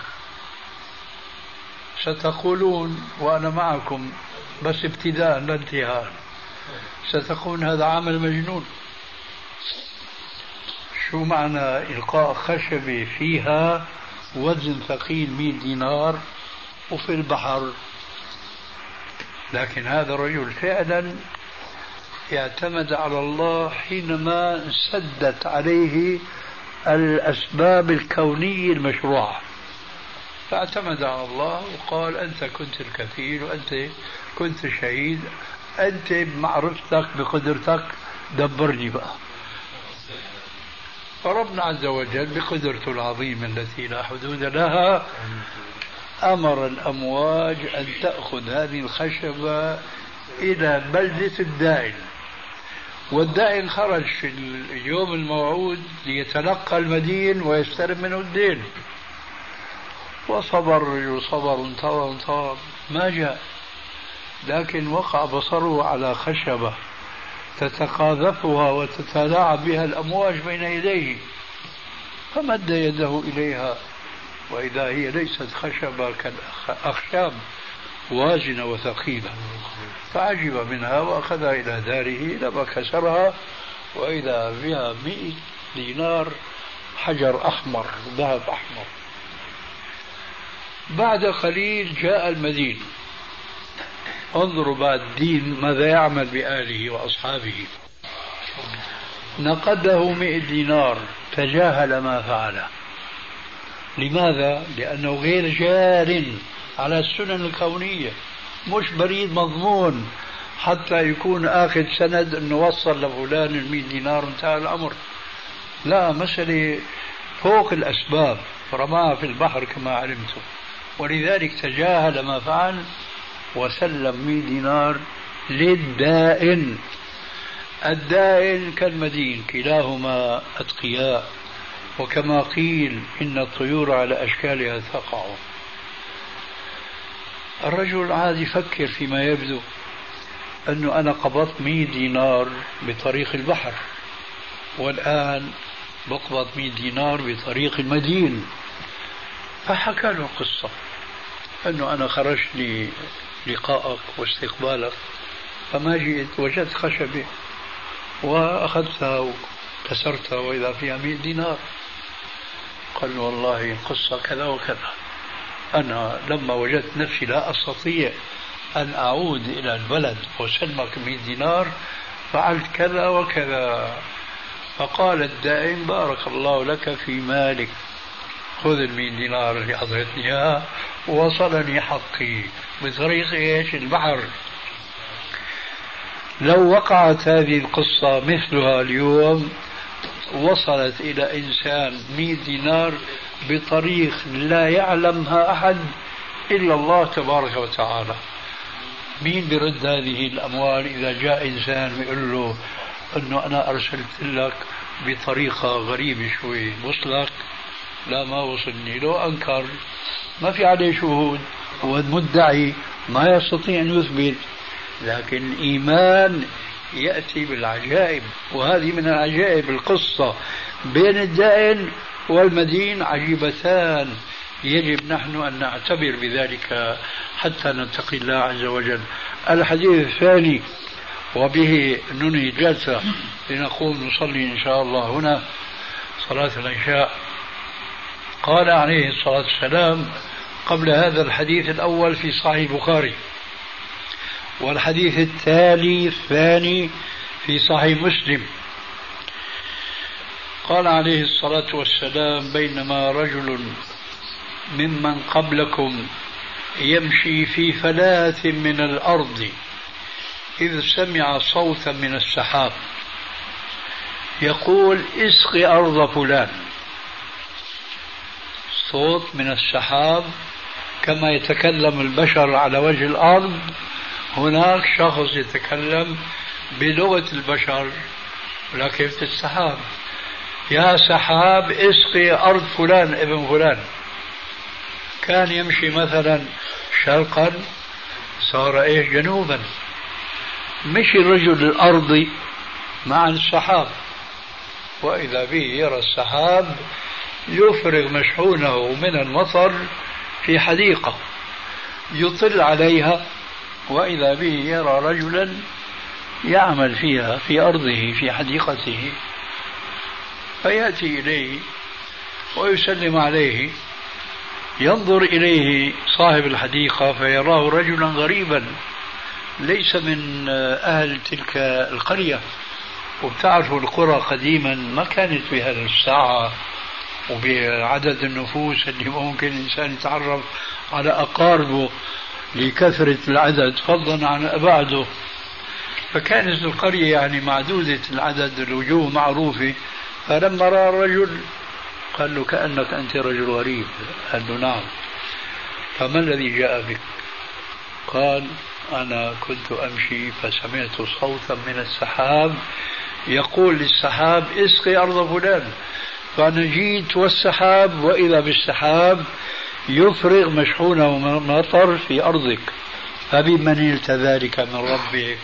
ستقولون وأنا معكم بس ابتداء لا انتهاء، ستقول هذا عمل مجنون. شو معنى إلقاء خشبة فيها وزن ثقيل 100 دينار وفي البحر؟ لكن هذا الرجل فعلا اعتمد على الله حينما انسدت عليه الأسباب الكونية المشروعة، فاعتمد على الله وقال أنت كنت الكفيل وأنت كنت الشهيد، أنت بمعرفتك بقدرتك دبرني بقى. فربنا عز وجل بقدرته العظيمة التي لا حدود لها أمر الأمواج أن تأخذ هذه الخشبة إلى بلدة الدائن، والدائن خرج في اليوم الموعود ليتلقى المدين ويستلم منه الدين. وصبر الرجل صبر انتظر ما جاء، لكن وقع بصره على خشبة تتقاذفها وتتلاعب بها الأمواج بين يديه، فمد يده إليها وإذا هي ليست خشبة كالأخشاب وازنة وثقيلة، فعجب منها وأخذها إلى داره لما كسرها وإذا بها 100 دينار حجر أحمر ذهب أحمر. بعد قليل جاء المدين. انظروا بعد الدين ماذا يعمل بآله وأصحابه. نقده 100 دينار تجاهل ما فعله. لماذا؟ لأنه غير جار على السنن الكونية، مش بريد مضمون حتى يكون آخذ سند أنه وصل لفلان 100 دينار انتهى الأمر. لا، مسألة فوق الأسباب، رماها في البحر كما علمتم، ولذلك تجاهل ما فعل وسلم 100 دينار للدائن. الدائن كالمدين كلاهما أتقياء، وكما قيل إن الطيور على أشكالها تقع. الرجل عاد يفكر فيما يبدو أنه أنا قبضت 100 دينار بطريق البحر، والآن بقبض 100 دينار بطريق المدين. فحكى له قصة أنه أنا خرجت لقائك واستقبالك فما جئت وجدت خشبة وأخذتها وكسرتها وإذا فيها 100 دينار. قال والله القصة كذا وكذا، أنا لما وجدت نفسي لا أستطيع أن أعود إلى البلد وسلمك 100 دينار فعلت كذا وكذا. فقال الدائم بارك الله لك في مالك، خذ 100 دينار اللي أعطيتني إياها ووصلني حقي بطريق إيش؟ البحر. لو وقعت هذه القصة مثلها اليوم وصلت إلى إنسان 100 دينار بطريق لا يعلمها أحد إلا الله تبارك وتعالى، مين برد هذه الأموال إذا جاء إنسان يقول له أنه أنا أرسلت لك بطريقة غريبة شوي، وصلك؟ لا ما وصلني. لو أنكر ما في عليه شهود والمدعي ما يستطيع أن يثبت، لكن الإيمان يأتي بالعجائب، وهذه من العجائب. القصة بين الدائن والمدين عجيبتان، يجب نحن أن نعتبر بذلك حتى نتقي الله عز وجل. الحديث الثاني، وبه ننهي الجلسة لنقوم نصلي إن شاء الله هنا صلاة العشاء. قال عليه الصلاة والسلام قبل هذا الحديث الأول في صحيح البخاري، والحديث الثاني في صحيح مسلم، قال عليه الصلاة والسلام: بينما رجل ممن قبلكم يمشي في فلاة من الأرض إذ سمع صوتا من السحاب يقول: اسق أرض فلان. صوت من السحاب، كما يتكلم البشر على وجه الأرض، هناك شخص يتكلم بلغة البشر لكن في السحاب: يا سحاب اسقي أرض فلان ابن فلان. كان يمشي مثلا شرقا صار جنوبا. مشي الرجل الأرضي مع السحاب، وإذا به يرى السحاب يفرغ مشحونه من المطر في حديقة، يطل عليها، وإذا به يرى رجلا يعمل فيها في أرضه في حديقته، فيأتي إليه ويسلم عليه. ينظر إليه صاحب الحديقة فيراه رجلا غريبا ليس من أهل تلك القرية. وبتعرفوا القرى قديما ما كانت بهذا الساعة وبعدد النفوس اللي ممكن الإنسان يتعرف على أقاربه لكثرة العدد فضلا عن أبعده. فكانت القرية يعني معدودة العدد، الوجوه معروفة. فلما رأى الرجل قال له: كأنك أنت رجل غريب. قال له: نعم. فما الذي جاء بك؟ قال: أنا كنت أمشي فسمعت صوتا من السحاب يقول للسحاب: اسقي أرض فلان. فأنا جيت والسحاب، وإذا بالسحاب يفرغ مشحونه من المطر في أرضك، فبمن نلت ذلك من ربك.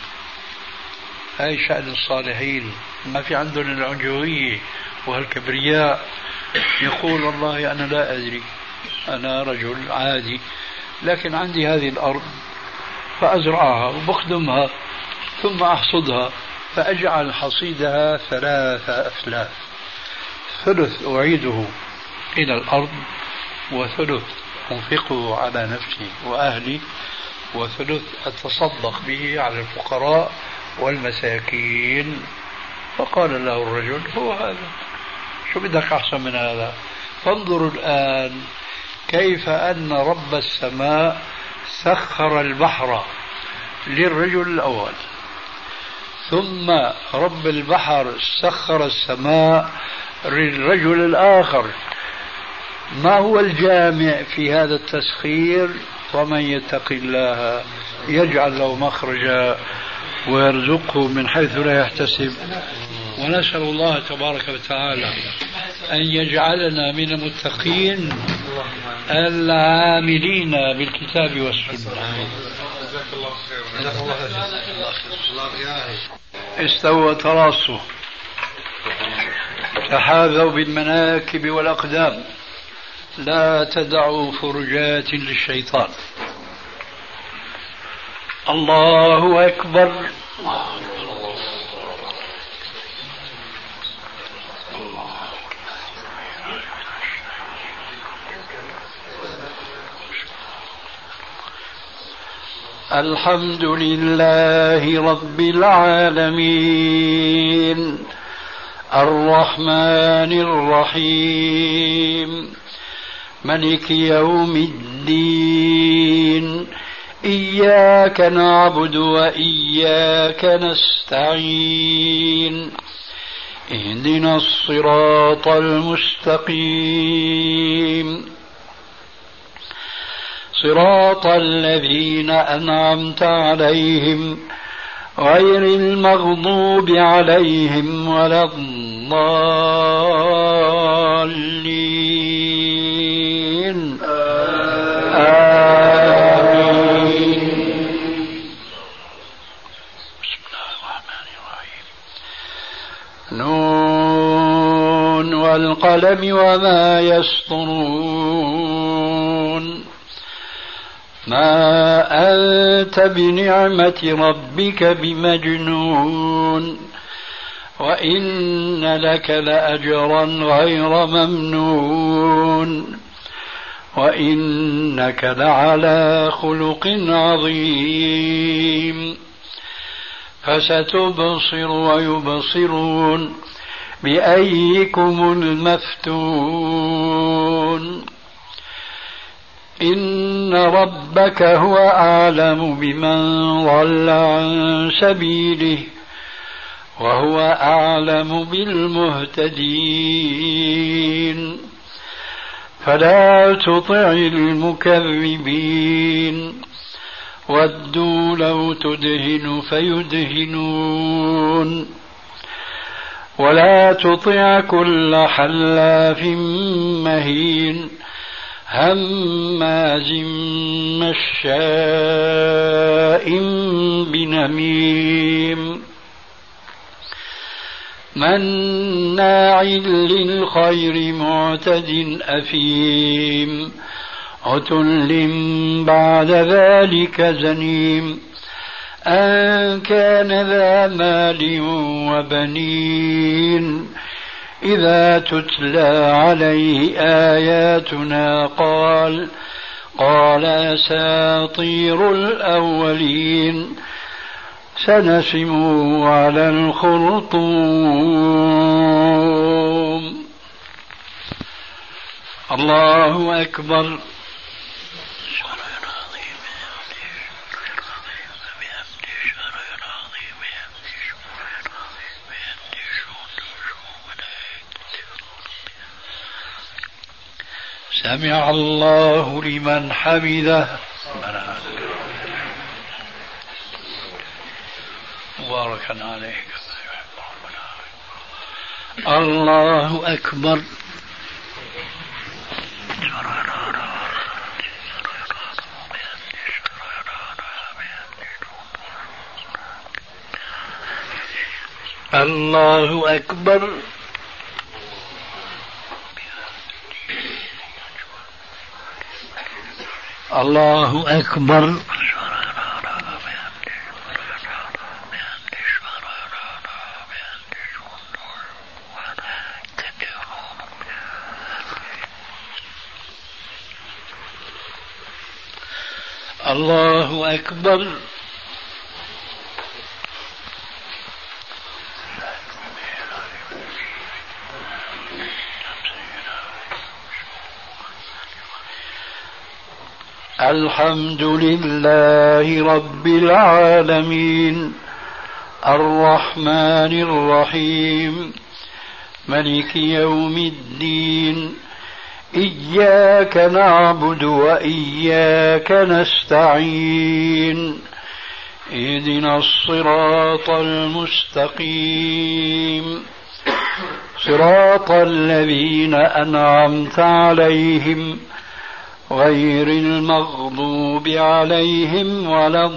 هاي شأن الصالحين، ما في عندهم العنجوية والكبرياء. يقول: والله أنا لا أدري، أنا رجل عادي، لكن عندي هذه الأرض فأزرعها وبخدمها ثم أحصدها، فأجعل حصيدها 3 أفلاس، ثلث أعيده إلى الأرض، وثلث أنفقه على نفسي وأهلي، وثلث أتصدق به على الفقراء والمساكين. فقال له الرجل: هو هذا، شو بدك أحسن من هذا؟ فانظروا الآن كيف أن رب السماء سخر البحر للرجل الأول، ثم رب البحر سخر السماء للرجل الآخر. ما هو الجامع في هذا التسخير؟ ومن يتق الله يجعل له مخرجا ويرزقه من حيث لا يحتسب. ونسأل الله تبارك وتعالى أن يجعلنا من المتقين العاملين بالكتاب والسنة. استوى تراصوا، تحاذوا بالمناكب والأقدام، لا تدعوا فرجات للشيطان. الله أكبر. الحمد لله رب العالمين، الرحمن الرحيم، ملك يوم الدين، إياك نعبد وإياك نستعين، اهدنا الصراط المستقيم، صراط الذين أنعمت عليهم غير المغضوب عليهم ولا الضالين. آمين. والقلم وما يسطرون ما أنت بنعمة ربك بمجنون وإن لك لأجرا غير ممنون وإنك لعلى خلق عظيم فستبصر ويبصرون بأيكم المفتون إن ربك هو أعلم بمن ضل عن سبيله وهو أعلم بالمهتدين فلا تطع المكذبين ودوا لو تدهن فيدهنون ولا تطع كل حلاف مهين هماز مشاء بنميم مناع للخير معتد أثيم عتل بعد ذلك زنيم أن كان ذا مال وبنين إذا تتلى عليه آياتنا قال أساطير الأولين سنسمه على الخرطوم الله أكبر سمع الله لمن حمده مباركا عليك الله أكبر الله أكبر الله أكبر الله أكبر الحمد لله رب العالمين الرحمن الرحيم ملك يوم الدين إياك نعبد وإياك نستعين اهدنا الصراط المستقيم صراط الذين أنعمت عليهم غير المغضوب عليهم ولا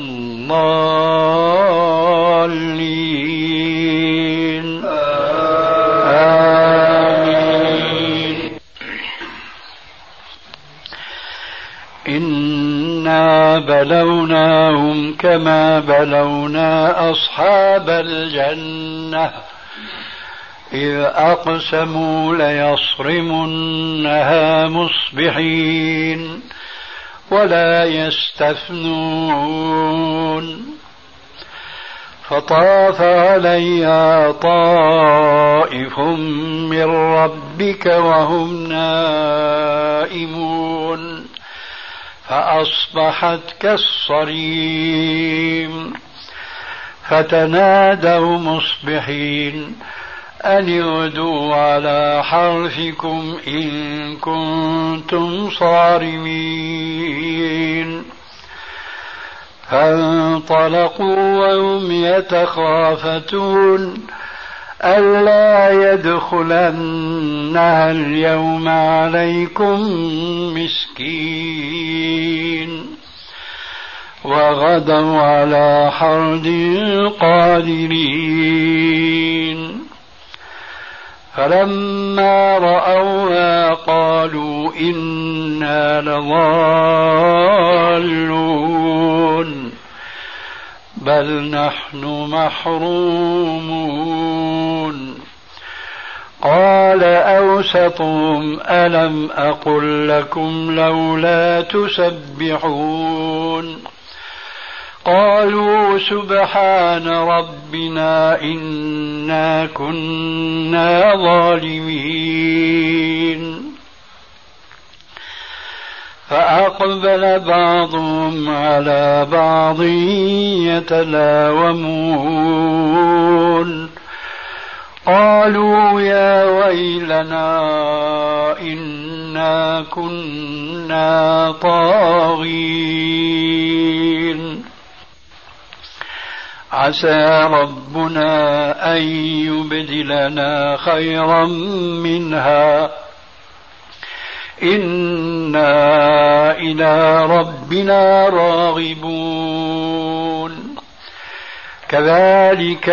الضالين آمين إنا بلوناهم كما بلونا أصحاب الجنة إذ أقسموا ليصرمنها مصبحين ولا يستثنون فطاف عليها طائف من ربك وهم نائمون فأصبحت كالصريم فتنادوا مصبحين أن اغدوا على حرثكم إن كنتم صارمين فانطلقوا وهم يتخافتون ألا يدخلنها اليوم عليكم مسكين وغدوا على حرد قادرين فلما رأوها قالوا إنا لضالون بل نحن محرومون قال أوسطهم ألم أقل لكم لولا تسبحون قالوا سبحان ربنا إنا كنا ظالمين فأقبل بعضهم على بعض يتلاومون قالوا يا ويلنا إنا كنا طاغين عسى ربنا أن يبدلنا خيرا منها إنا إلى ربنا راغبون كذلك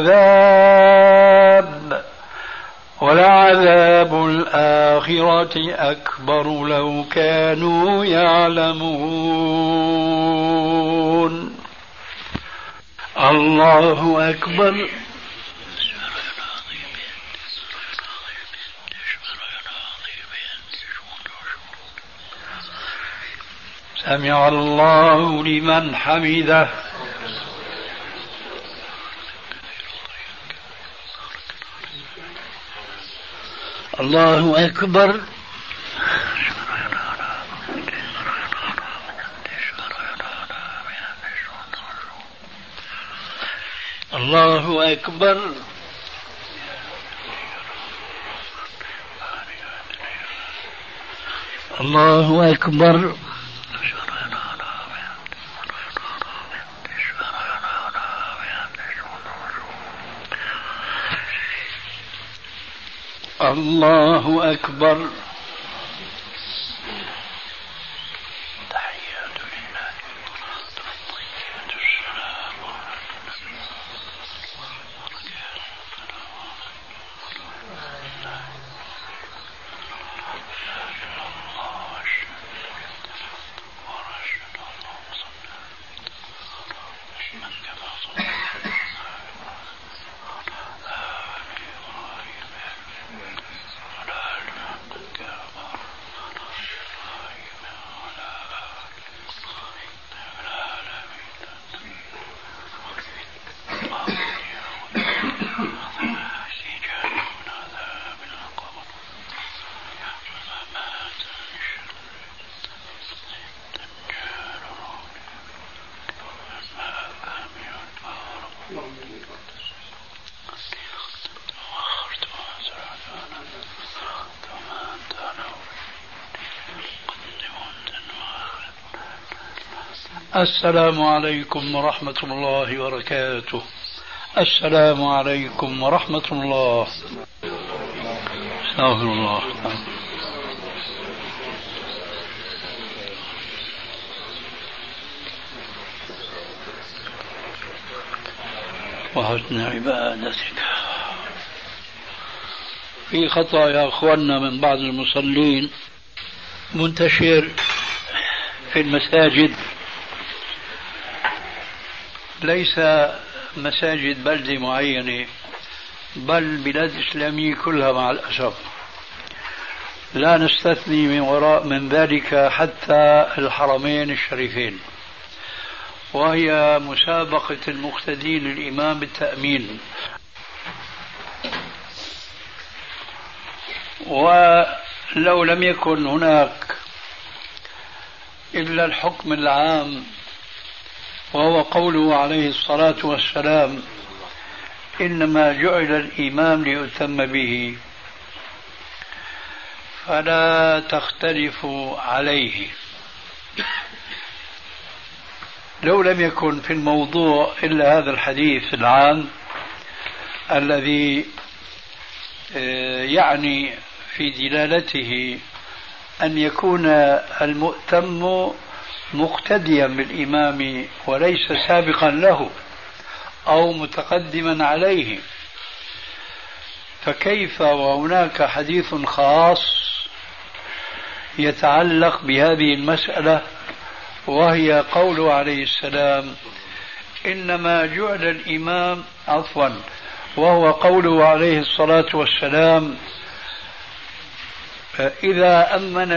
العذاب ولعذاب الآخرة أكبر لو كانوا يعلمون الله أكبر سمع الله لمن حمده الله أكبر الله أكبر الله أكبر الله أكبر السلام عليكم ورحمة الله وبركاته. السلام عليكم ورحمة الله. استغفر الله. وحسن عبادتك. في خطأ يا أخواننا من بعض المصلين منتشر في المساجد، ليس مساجد بلدة معينة بل بلاد إسلامية كلها مع الأسف، لا نستثني من ذلك حتى الحرمين الشريفين، وهي مسابقة المقتدين للإمام بالتأمين. ولو لم يكن هناك إلا الحكم العام وهو قوله عليه الصلاة والسلام إنما جعل الإمام ليؤتم به، فلا تختلفوا عليه. لو لم يكن في الموضوع إلا هذا الحديث العام الذي يعني في دلالته أن يكون المؤتم مقتديا بالإمام وليس سابقا له أو متقدما عليه، فكيف وهناك حديث خاص يتعلق بهذه المسألة، وهي قوله عليه السلام إنما جعل الإمام وهو قوله عليه الصلاة والسلام إذا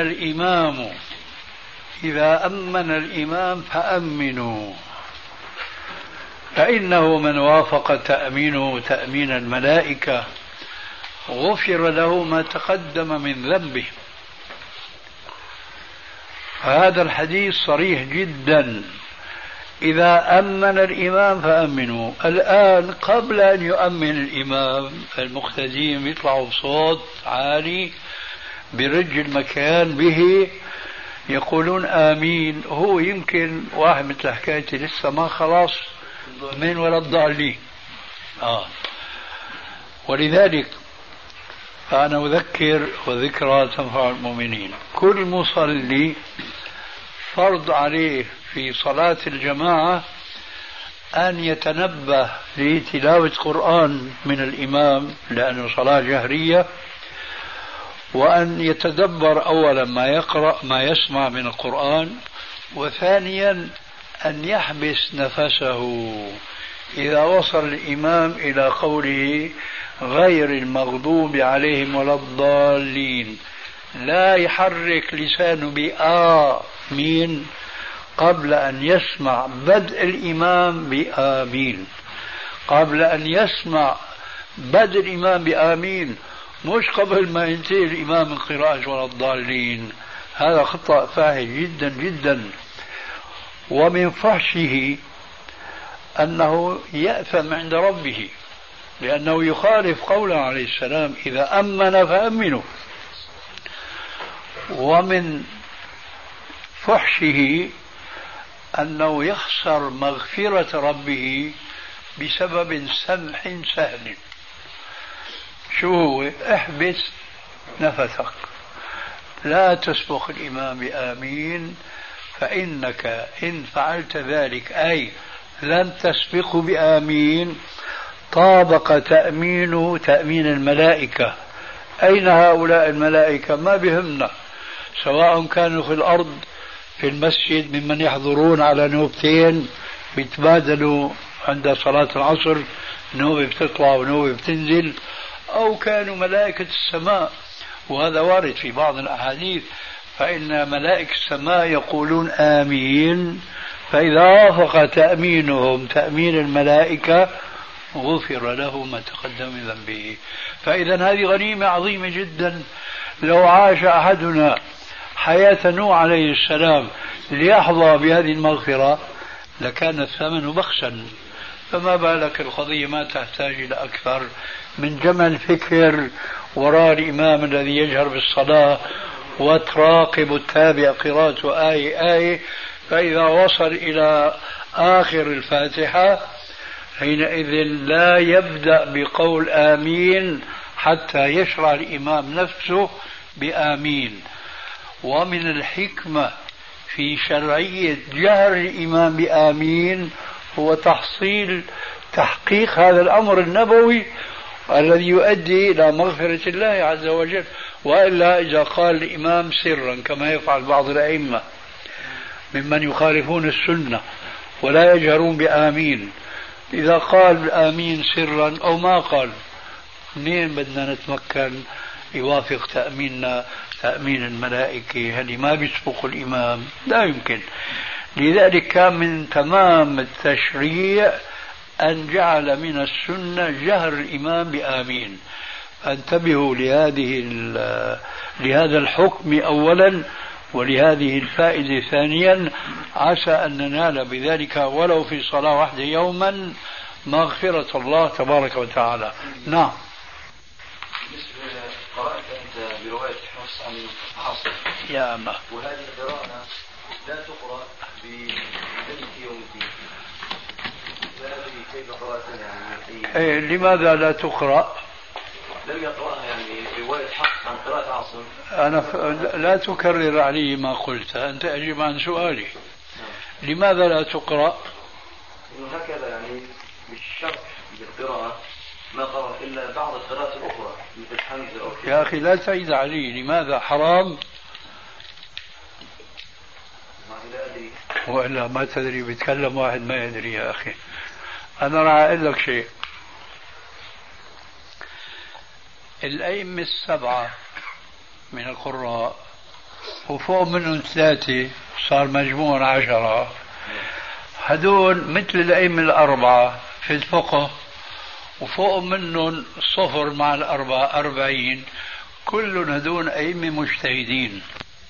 أمن الإمام فأمنوا، فإنه من وافق تأمينه تأمين الملائكة غفر له ما تقدم من ذنبه. هذا الحديث صريح جدا، إذا أمن الإمام فأمنوا. الآن قبل أن يؤمن الإمام المقتدين يطلعوا بصوت عالي برج المكان به يقولون آمين. هو يمكن واحد مثل حكايتي لسه ما خلاص من ولا الضالين. ولذلك فأنا أذكر وذكرى تنفع المؤمنين. كل مصلي فرض عليه في صلاة الجماعة أن يتنبه لتلاوة قرآن من الإمام لأنه صلاة جهرية، وأن يتدبر أولا ما يقرأ ما يسمع من القرآن، وثانيا أن يحبس نفسه إذا وصل الإمام إلى قوله غير المغضوب عليهم ولا الضالين، لا يحرك لسانه بآمين قبل أن يسمع بدء الإمام بآمين، قبل أن يسمع بدء الإمام بآمين، مش قبل ما ينتهي الإمام من قراءة ولا الضالين. هذا خطأ فاحش جدا جدا. ومن فحشه أنه يأثم عند ربه لأنه يخالف قوله عليه السلام إذا أمن فأمنوا. ومن فحشه أنه يخسر مغفرة ربه بسبب سمح سهل. شو هو؟ احبس نفسك، لا تسبق الإمام بآمين، فإنك إن فعلت ذلك أي لن تسبقه بآمين طابق تأمينه تأمين الملائكة. أين هؤلاء الملائكة؟ ما بهمنا، سواء كانوا في الأرض في المسجد ممن يحضرون على نوبتين بيتبادلوا عند صلاة العصر، نوبة بتطلع ونوبة بتنزل، أو كانوا ملائكة السماء، وهذا وارد في بعض الأحاديث، فإن ملائكة السماء يقولون آمين، فإذا وافق تأمينهم تأمين الملائكة غفر له ما تقدم من ذنبه. فإذا هذه غنيمة عظيمة جدا. لو عاش أحدنا حياة نوح عليه السلام ليحظى بهذه المغفرة لكان الثمن بخسا، فما بالك القضية ما تحتاج إلى أكثر من جمع الفكر وراء الإمام الذي يجهر بالصلاة وتراقب التابع قراءة آية، فإذا وصل إلى آخر الفاتحة حينئذ لا يبدأ بقول آمين حتى يشرع الإمام نفسه بآمين. ومن الحكمة في شرعية جهر الإمام بآمين هو تحقيق هذا الأمر النبوي الذي يؤدي إلى مغفرة الله عز وجل. وإلا إذا قال الإمام سرا كما يفعل بعض الأئمة ممن يخالفون السنة ولا يجهرون بآمين، إذا قال آمين سرا أو ما قال، منين بدنا نتمكن يوافق تأميننا تأمين الملائكة؟ هل ما بيسبق الإمام؟ لا يمكن. لذلك كان من تمام التشريع أن جعل من السنة جهر الإمام بآمين. انتبهوا لهذا الحكم أولا، ولهذه الفائدة ثانيا، عسى أن ننال بذلك ولو في صلاة واحدة يوما مغفرة الله تبارك وتعالى. نعم. قرأت أنت برواية حفص عن عاصم يا أما، وهذه القراءة لا تقرأ بملك يوم الدين، كيف قراءة لماذا لا تقرأ؟ لم يقرأها يعني رواية حفص عن قراءة عاصم. أنا لا تكرر علي ما قلت، أنت أجيب عن سؤالي. لماذا لا تقرأ؟ إنه هكذا يعني بالشرح بالقراءة ما قرأ إلا بعض القراءات الأخرى مثل حمزة أو يا أخي لا تعيد علي، لماذا حرام؟ ما لا أدري. وإلا ما تدري، بيتكلم واحد ما يدري. يا أخي أنا راح أقول لك شيء. الأئمة السبعة من القراء وفوق منهم 3 صار مجموع 10، هدول مثل الأئمة الأربعة في الفقه، وفوق منهم 0 مع الأربعة 40، كل هدول أئمة مجتهدين.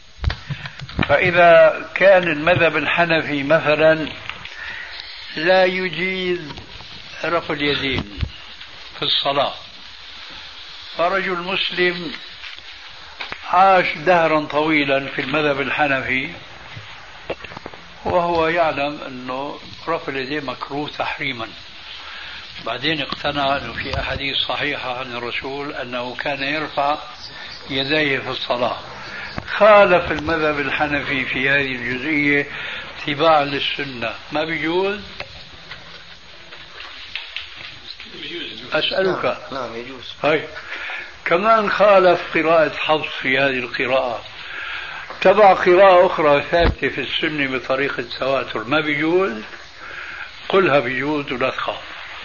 فإذا كان المذهب الحنفي مثلا لا يجيز رفع اليدين في الصلاة، فرجل مسلم عاش دهرا طويلا في المذهب الحنفي وهو يعلم أنه رفع اليدين مكروه تحريما، بعدين اقتنع أنه في أحاديث صحيحة عن الرسول أنه كان يرفع يديه في الصلاة، خالف المذهب الحنفي في هذه الجزئية اتباعا للسنة، ما بيجوز؟ أسألك. نعم يجوز. هاي كمان خالف قراءة حفص في هذه القراءة، تبع قراءة أخرى ثابتة في السنة بطريقة تواتر، ما بيجوز؟ قلها بيجوز ولا تخاف.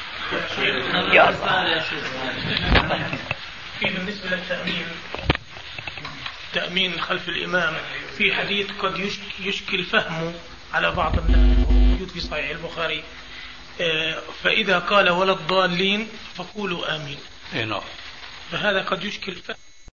بالنسبة للتأمين، تأمين خلف الإمام، في حديث قد يشكل فهمه على بعض الناس موجود في صحيح البخاري، فإذا قال ولا الضالين فقولوا آمين. نعم. فهذا قد يشكل فهم